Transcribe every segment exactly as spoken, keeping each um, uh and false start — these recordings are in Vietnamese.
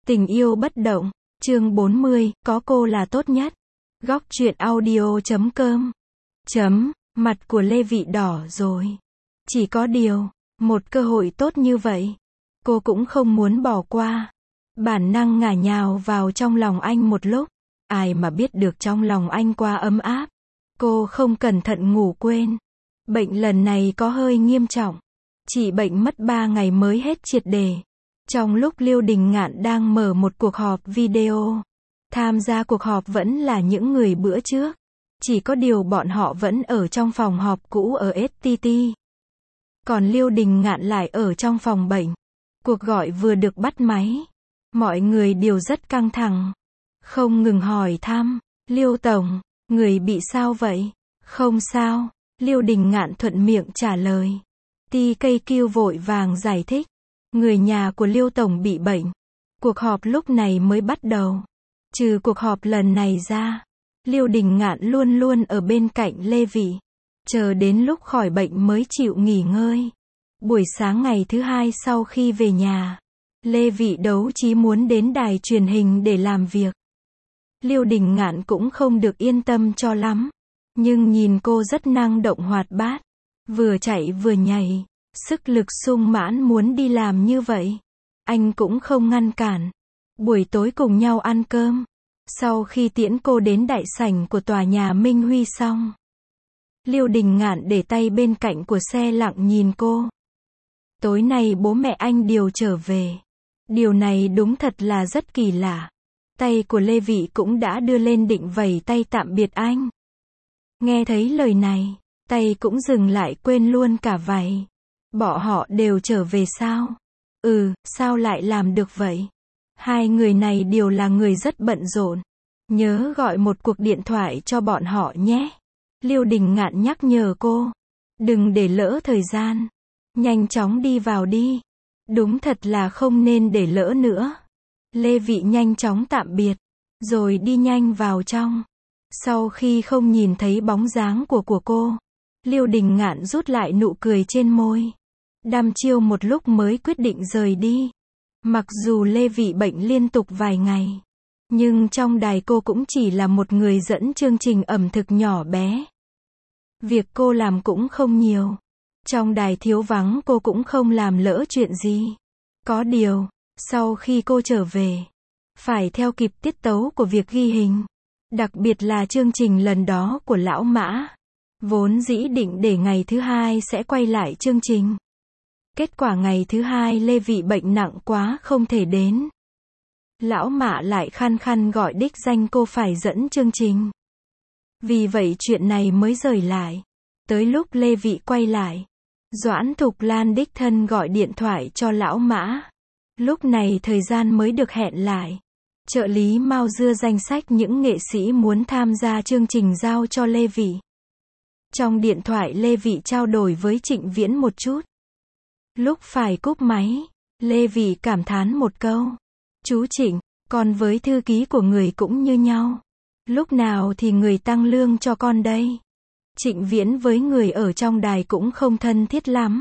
Tình yêu bất động, chương bốn mươi, có cô là tốt nhất. Góc truyện audio chấm com. Chấm, mặt của Lê Vị đỏ rồi. Chỉ có điều, một cơ hội tốt như vậy, cô cũng không muốn bỏ qua. Bản năng ngả nhào vào trong lòng anh một lúc. Ai mà biết được trong lòng anh quá ấm áp. Cô không cẩn thận ngủ quên. Bệnh lần này có hơi nghiêm trọng. Chỉ bệnh mất ba ngày mới hết triệt để. Trong lúc Liêu Đình Ngạn đang mở một cuộc họp video, tham gia cuộc họp vẫn là những người bữa trước. Chỉ có điều bọn họ vẫn ở trong phòng họp cũ ở ét tê tê. Còn Liêu Đình Ngạn lại ở trong phòng bệnh. Cuộc gọi vừa được bắt máy. Mọi người đều rất căng thẳng. Không ngừng hỏi thăm. Liêu Tổng, người bị sao vậy? Không sao. Liêu Đình Ngạn thuận miệng trả lời. tê ca quy vội vàng giải thích. Người nhà của Liêu Tổng bị bệnh. Cuộc họp lúc này mới bắt đầu. Trừ cuộc họp lần này ra, Liêu Đình Ngạn luôn luôn ở bên cạnh Lê Vị. Chờ đến lúc khỏi bệnh mới chịu nghỉ ngơi. Buổi sáng ngày thứ hai sau khi về nhà, Lê Vị đấu chí muốn đến đài truyền hình để làm việc. Liêu Đình Ngạn cũng không được yên tâm cho lắm. Nhưng nhìn cô rất năng động hoạt bát. Vừa chạy vừa nhảy. Sức lực sung mãn muốn đi làm như vậy. Anh cũng không ngăn cản. Buổi tối cùng nhau ăn cơm. Sau khi tiễn cô đến đại sảnh của tòa nhà Minh Huy xong, Liêu Đình Ngạn để tay bên cạnh của xe lặng nhìn cô. Tối nay bố mẹ anh đều trở về. Điều này đúng thật là rất kỳ lạ. Tay của Lê Vị cũng đã đưa lên định vẩy tay tạm biệt anh. Nghe thấy lời này, tay cũng dừng lại quên luôn cả vảy. Bọn họ đều trở về sao? Ừ, sao lại làm được vậy? Hai người này đều là người rất bận rộn. Nhớ gọi một cuộc điện thoại cho bọn họ nhé. Liêu Đình Ngạn nhắc nhở cô. Đừng để lỡ thời gian. Nhanh chóng đi vào đi. Đúng thật là không nên để lỡ nữa. Lê Vị nhanh chóng tạm biệt. Rồi đi nhanh vào trong. Sau khi không nhìn thấy bóng dáng của của cô, Liêu Đình Ngạn rút lại nụ cười trên môi. Đăm chiêu một lúc mới quyết định rời đi. Mặc dù Lê Vị bệnh liên tục vài ngày, nhưng trong đài cô cũng chỉ là một người dẫn chương trình ẩm thực nhỏ bé. Việc cô làm cũng không nhiều. Trong đài thiếu vắng cô cũng không làm lỡ chuyện gì. Có điều, sau khi cô trở về, phải theo kịp tiết tấu của việc ghi hình. Đặc biệt là chương trình lần đó của Lão Mã. Vốn dĩ định để ngày thứ hai sẽ quay lại chương trình. Kết quả ngày thứ hai Lê Vị bệnh nặng quá không thể đến. Lão Mã lại khăng khăng gọi đích danh cô phải dẫn chương trình. Vì vậy chuyện này mới rời lại. Tới lúc Lê Vị quay lại, Doãn Thục Lan đích thân gọi điện thoại cho Lão Mã. Lúc này thời gian mới được hẹn lại. Trợ lý Mao đưa danh sách những nghệ sĩ muốn tham gia chương trình giao cho Lê Vị. Trong điện thoại Lê Vị trao đổi với Trịnh Viễn một chút. Lúc phải cúp máy, Lê Vị cảm thán một câu. Chú Trịnh, con với thư ký của người cũng như nhau. Lúc nào thì người tăng lương cho con đây? Trịnh Viễn với người ở trong đài cũng không thân thiết lắm.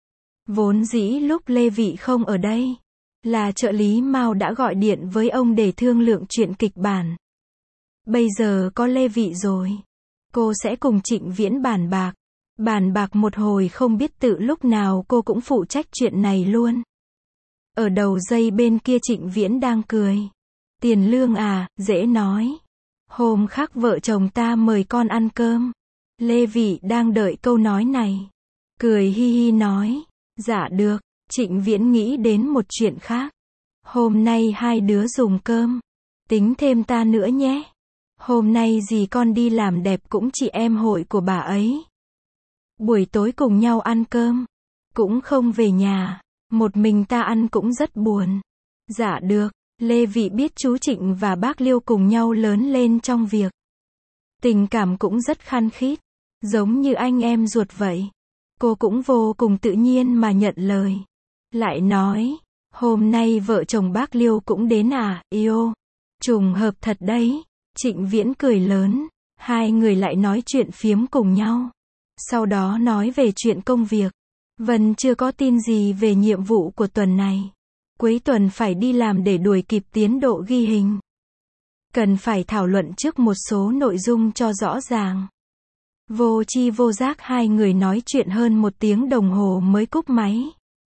Vốn dĩ lúc Lê Vị không ở đây, là trợ lý Mao đã gọi điện với ông để thương lượng chuyện kịch bản. Bây giờ có Lê Vị rồi, cô sẽ cùng Trịnh Viễn bàn bạc. Bàn bạc một hồi không biết tự lúc nào cô cũng phụ trách chuyện này luôn. Ở đầu dây bên kia Trịnh Viễn đang cười. Tiền lương à, dễ nói. Hôm khác vợ chồng ta mời con ăn cơm. Lê Vị đang đợi câu nói này. Cười hi hi nói. Dạ được. Trịnh Viễn nghĩ đến một chuyện khác. Hôm nay hai đứa dùng cơm. Tính thêm ta nữa nhé. Hôm nay dì con đi làm đẹp cũng chị em hội của bà ấy. Buổi tối cùng nhau ăn cơm. Cũng không về nhà. Một mình ta ăn cũng rất buồn. Dạ được. Lê Vị biết chú Trịnh và bác Liêu cùng nhau lớn lên trong việc. Tình cảm cũng rất khăng khít. Giống như anh em ruột vậy. Cô cũng vô cùng tự nhiên mà nhận lời. Lại nói. Hôm nay vợ chồng bác Liêu cũng đến à, yêu. Trùng hợp thật đấy. Trịnh Viễn cười lớn. Hai người lại nói chuyện phiếm cùng nhau. Sau đó nói về chuyện công việc. Vân chưa có tin gì về nhiệm vụ của tuần này. Cuối tuần phải đi làm để đuổi kịp tiến độ ghi hình. Cần phải thảo luận trước một số nội dung cho rõ ràng. Vô tri vô giác hai người nói chuyện hơn một tiếng đồng hồ mới cúp máy.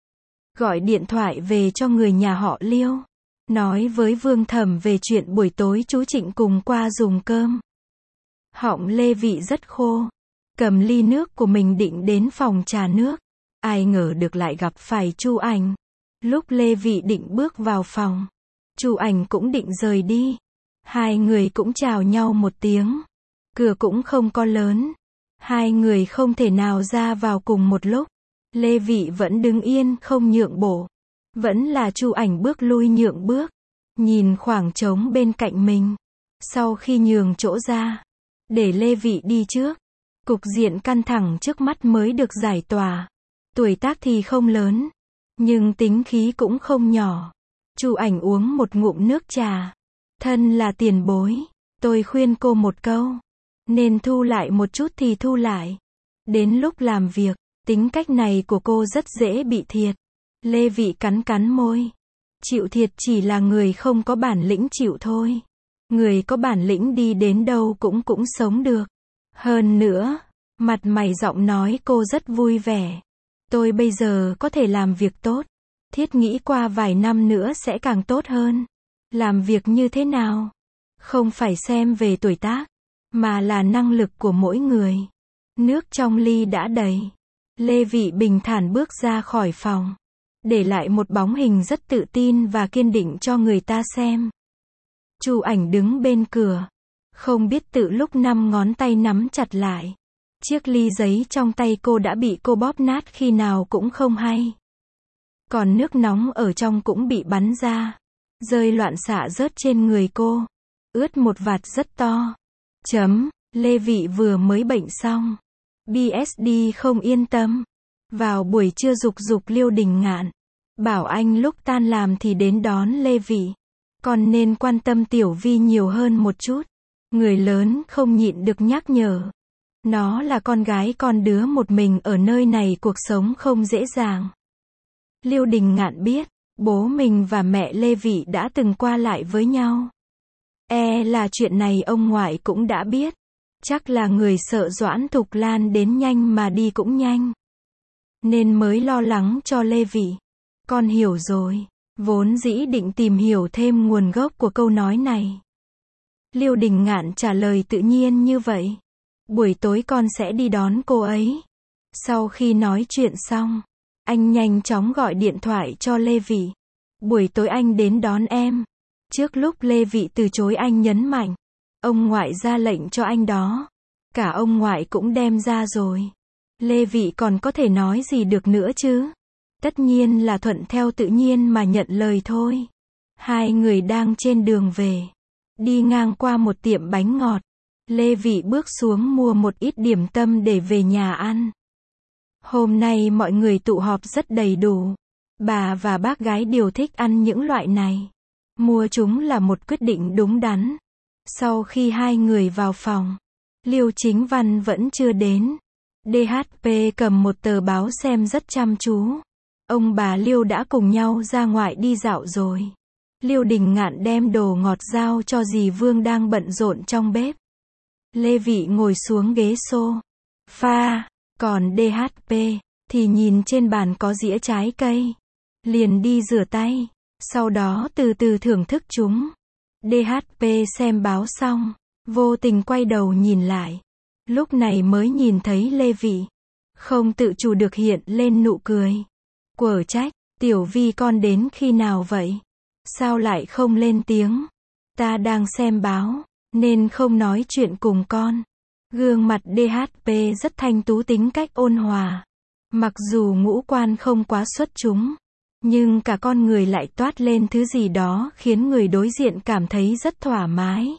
Gọi điện thoại về cho người nhà họ Liêu. Nói với Vương Thẩm về chuyện buổi tối chú Trịnh cùng qua dùng cơm. Họng Lê Vị rất khô. Cầm ly nước của mình định đến phòng trà nước. Ai ngờ được lại gặp phải Chu Ảnh. Lúc Lê Vị định bước vào phòng, Chu Ảnh cũng định rời đi. Hai người cũng chào nhau một tiếng. Cửa cũng không có lớn. Hai người không thể nào ra vào cùng một lúc. Lê Vị vẫn đứng yên không nhượng bộ. Vẫn là Chu Ảnh bước lui nhượng bước. Nhìn khoảng trống bên cạnh mình. Sau khi nhường chỗ ra, để Lê Vị đi trước. Cục diện căng thẳng trước mắt mới được giải tỏa. Tuổi tác thì không lớn, nhưng tính khí cũng không nhỏ. Chu Ảnh uống một ngụm nước trà. Thân là tiền bối, tôi khuyên cô một câu. Nên thu lại một chút thì thu lại. Đến lúc làm việc, tính cách này của cô rất dễ bị thiệt. Lê Vị cắn cắn môi. Chịu thiệt chỉ là người không có bản lĩnh chịu thôi. Người có bản lĩnh đi đến đâu cũng cũng sống được. Hơn nữa, mặt mày giọng nói cô rất vui vẻ. Tôi bây giờ có thể làm việc tốt. Thiết nghĩ qua vài năm nữa sẽ càng tốt hơn. Làm việc như thế nào? Không phải xem về tuổi tác, mà là năng lực của mỗi người. Nước trong ly đã đầy. Lê Vị bình thản bước ra khỏi phòng. Để lại một bóng hình rất tự tin và kiên định cho người ta xem. Chu Ảnh đứng bên cửa. Không biết tự lúc năm ngón tay nắm chặt lại. Chiếc ly giấy trong tay cô đã bị cô bóp nát khi nào cũng không hay. Còn nước nóng ở trong cũng bị bắn ra. Rơi loạn xạ rớt trên người cô. Ướt một vạt rất to. Chấm, Lê Vị vừa mới bệnh xong. bê ét đê không yên tâm. Vào buổi trưa dục dục Liêu Đình Ngạn. Bảo anh lúc tan làm thì đến đón Lê Vị. Còn nên quan tâm Tiểu Vi nhiều hơn một chút. Người lớn không nhịn được nhắc nhở. Nó là con gái con đứa một mình ở nơi này cuộc sống không dễ dàng. Liêu Đình Ngạn biết, bố mình và mẹ Lê Vị đã từng qua lại với nhau. E là chuyện này ông ngoại cũng đã biết. Chắc là người sợ Doãn Thục Lan đến nhanh mà đi cũng nhanh. Nên mới lo lắng cho Lê Vị. Con hiểu rồi. Vốn dĩ định tìm hiểu thêm nguồn gốc của câu nói này. Liêu Đình Ngạn trả lời tự nhiên như vậy. Buổi tối con sẽ đi đón cô ấy. Sau khi nói chuyện xong, anh nhanh chóng gọi điện thoại cho Lê Vị. Buổi tối anh đến đón em. Trước lúc Lê Vị từ chối anh nhấn mạnh. Ông ngoại ra lệnh cho anh đó. Cả ông ngoại cũng đem ra rồi. Lê Vị còn có thể nói gì được nữa chứ? Tất nhiên là thuận theo tự nhiên mà nhận lời thôi. Hai người đang trên đường về. Đi ngang qua một tiệm bánh ngọt. Lê Vị bước xuống mua một ít điểm tâm để về nhà ăn. Hôm nay mọi người tụ họp rất đầy đủ. Bà và bác gái đều thích ăn những loại này. Mua chúng là một quyết định đúng đắn. Sau khi hai người vào phòng, Liêu Chính Văn vẫn chưa đến. đê hát pê cầm một tờ báo xem rất chăm chú. Ông bà Liêu đã cùng nhau ra ngoài đi dạo rồi. Liêu Đình Ngạn đem đồ ngọt giao cho dì Vương đang bận rộn trong bếp. Lê Vị ngồi xuống ghế sofa, còn đê hát pê thì nhìn trên bàn có dĩa trái cây. Liền đi rửa tay, sau đó từ từ thưởng thức chúng. đê hát pê xem báo xong, vô tình quay đầu nhìn lại. Lúc này mới nhìn thấy Lê Vị. Không tự chủ được hiện lên nụ cười. Quở trách, Tiểu Vi con đến khi nào vậy? Sao lại không lên tiếng? Ta đang xem báo, nên không nói chuyện cùng con. Gương mặt đê hát pê rất thanh tú tính cách ôn hòa. Mặc dù ngũ quan không quá xuất chúng, nhưng cả con người lại toát lên thứ gì đó khiến người đối diện cảm thấy rất thoải mái.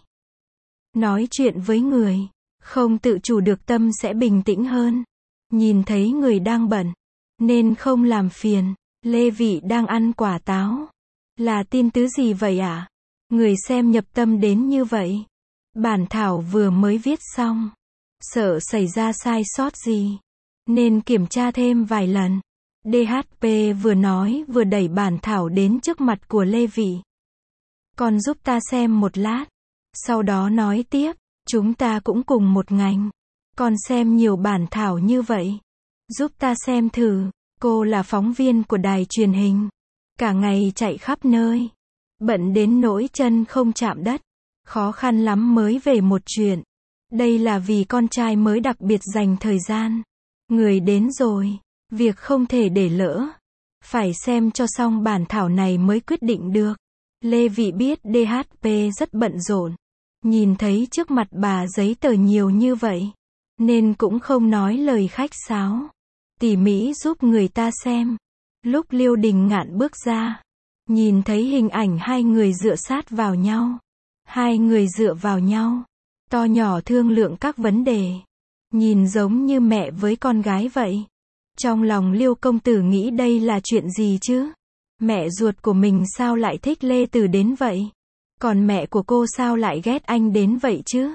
Nói chuyện với người, không tự chủ được tâm sẽ bình tĩnh hơn. Nhìn thấy người đang bận, nên không làm phiền. Lê Vị đang ăn quả táo. Là tin tứ gì vậy ạ? À? Người xem nhập tâm đến như vậy. Bản thảo vừa mới viết xong. Sợ xảy ra sai sót gì, nên kiểm tra thêm vài lần. đê hát pê vừa nói vừa đẩy bản thảo đến trước mặt của Lê Vị. Con giúp ta xem một lát. Sau đó nói tiếp, chúng ta cũng cùng một ngành. Con xem nhiều bản thảo như vậy. Giúp ta xem thử. Cô là phóng viên của đài truyền hình. Cả ngày chạy khắp nơi. Bận đến nỗi chân không chạm đất. Khó khăn lắm mới về một chuyện. Đây là vì con trai mới đặc biệt dành thời gian. Người đến rồi. Việc không thể để lỡ. Phải xem cho xong bản thảo này mới quyết định được. Lê Vị biết đê hát pê rất bận rộn. Nhìn thấy trước mặt bà giấy tờ nhiều như vậy. Nên cũng không nói lời khách sáo. Tỉ mỉ giúp người ta xem. Lúc Liêu Đình Ngạn bước ra. Nhìn thấy hình ảnh hai người dựa sát vào nhau. Hai người dựa vào nhau. To nhỏ thương lượng các vấn đề. Nhìn giống như mẹ với con gái vậy. Trong lòng Liêu công tử nghĩ đây là chuyện gì chứ? Mẹ ruột của mình sao lại thích Lê Tử đến vậy? Còn mẹ của cô sao lại ghét anh đến vậy chứ?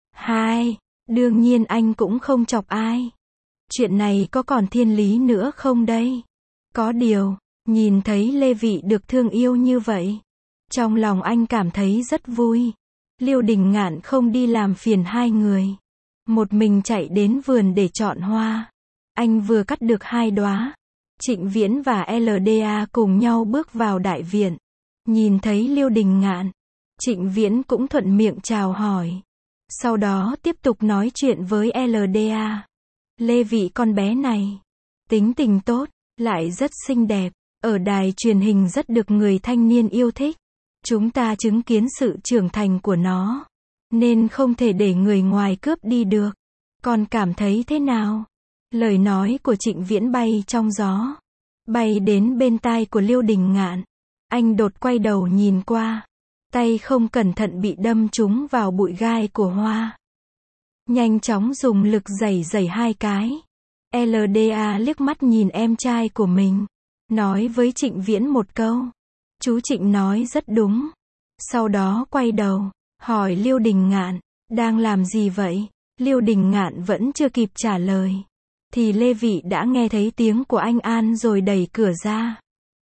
Hai, đương nhiên anh cũng không chọc ai. Chuyện này có còn thiên lý nữa không đây? Có điều, nhìn thấy Lê Vị được thương yêu như vậy. Trong lòng anh cảm thấy rất vui. Liêu Đình Ngạn không đi làm phiền hai người. Một mình chạy đến vườn để chọn hoa. Anh vừa cắt được hai đóa. Trịnh Viễn và lờ đê a cùng nhau bước vào đại viện. Nhìn thấy Liêu Đình Ngạn. Trịnh Viễn cũng thuận miệng chào hỏi. Sau đó tiếp tục nói chuyện với lờ đê a. Lê Vị con bé này. Tính tình tốt, lại rất xinh đẹp. Ở đài truyền hình rất được người thanh niên yêu thích. Chúng ta chứng kiến sự trưởng thành của nó. Nên không thể để người ngoài cướp đi được. Con cảm thấy thế nào? Lời nói của Trịnh Viễn bay trong gió. Bay đến bên tai của Liêu Đình Ngạn. Anh đột quay đầu nhìn qua. Tay không cẩn thận bị đâm trúng vào bụi gai của hoa. Nhanh chóng dùng lực giẩy giẩy hai cái. lờ đê a liếc mắt nhìn em trai của mình. Nói với Trịnh Viễn một câu. Chú Trịnh nói rất đúng. Sau đó quay đầu. Hỏi Liêu Đình Ngạn. Đang làm gì vậy? Liêu Đình Ngạn vẫn chưa kịp trả lời. Thì Lê Vị đã nghe thấy tiếng của anh An rồi đẩy cửa ra.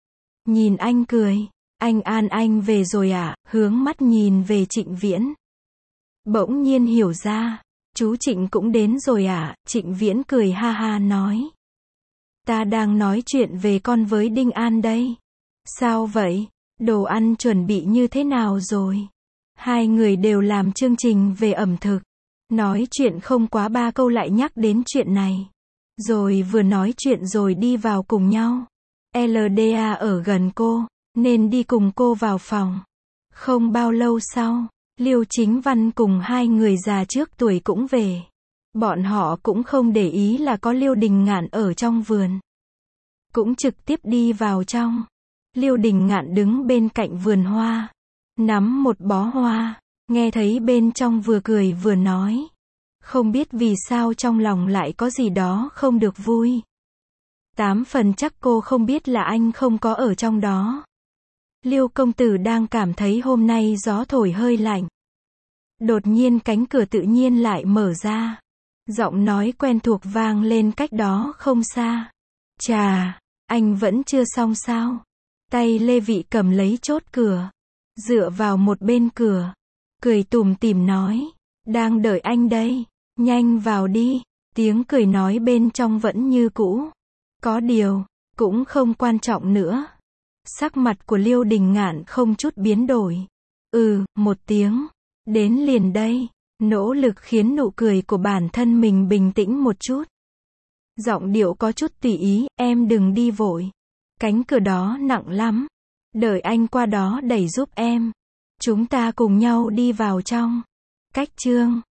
Nhìn anh cười. Anh An anh về rồi à? Hướng mắt nhìn về Trịnh Viễn. Bỗng nhiên hiểu ra. Chú Trịnh cũng đến rồi à? Trịnh Viễn cười ha ha nói. Ta đang nói chuyện về con với Đinh An đây. Sao vậy? Đồ ăn chuẩn bị như thế nào rồi? Hai người đều làm chương trình về ẩm thực. Nói chuyện không quá ba câu lại nhắc đến chuyện này. Rồi vừa nói chuyện rồi đi vào cùng nhau. lờ đê a ở gần cô, nên đi cùng cô vào phòng. Không bao lâu sau, Liêu Chính Văn cùng hai người già trước tuổi cũng về. Bọn họ cũng không để ý là có Liêu Đình Ngạn ở trong vườn. Cũng trực tiếp đi vào trong. Liêu Đình Ngạn đứng bên cạnh vườn hoa. Nắm một bó hoa. Nghe thấy bên trong vừa cười vừa nói. Không biết vì sao trong lòng lại có gì đó không được vui. Tám phần chắc cô không biết là anh không có ở trong đó. Liêu công tử đang cảm thấy hôm nay gió thổi hơi lạnh. Đột nhiên cánh cửa tự nhiên lại mở ra. Giọng nói quen thuộc vang lên cách đó không xa. Chà, anh vẫn chưa xong sao? Tay Lê Vị cầm lấy chốt cửa. Dựa vào một bên cửa. Cười tủm tỉm nói. Đang đợi anh đây. Nhanh vào đi. Tiếng cười nói bên trong vẫn như cũ. Có điều, cũng không quan trọng nữa. Sắc mặt của Liêu Đình Ngạn không chút biến đổi. Ừ, một tiếng. Đến liền đây. Nỗ lực khiến nụ cười của bản thân mình bình tĩnh một chút. Giọng điệu có chút tùy ý, em đừng đi vội. Cánh cửa đó nặng lắm. Đợi anh qua đó đẩy giúp em. Chúng ta cùng nhau đi vào trong. Cách chương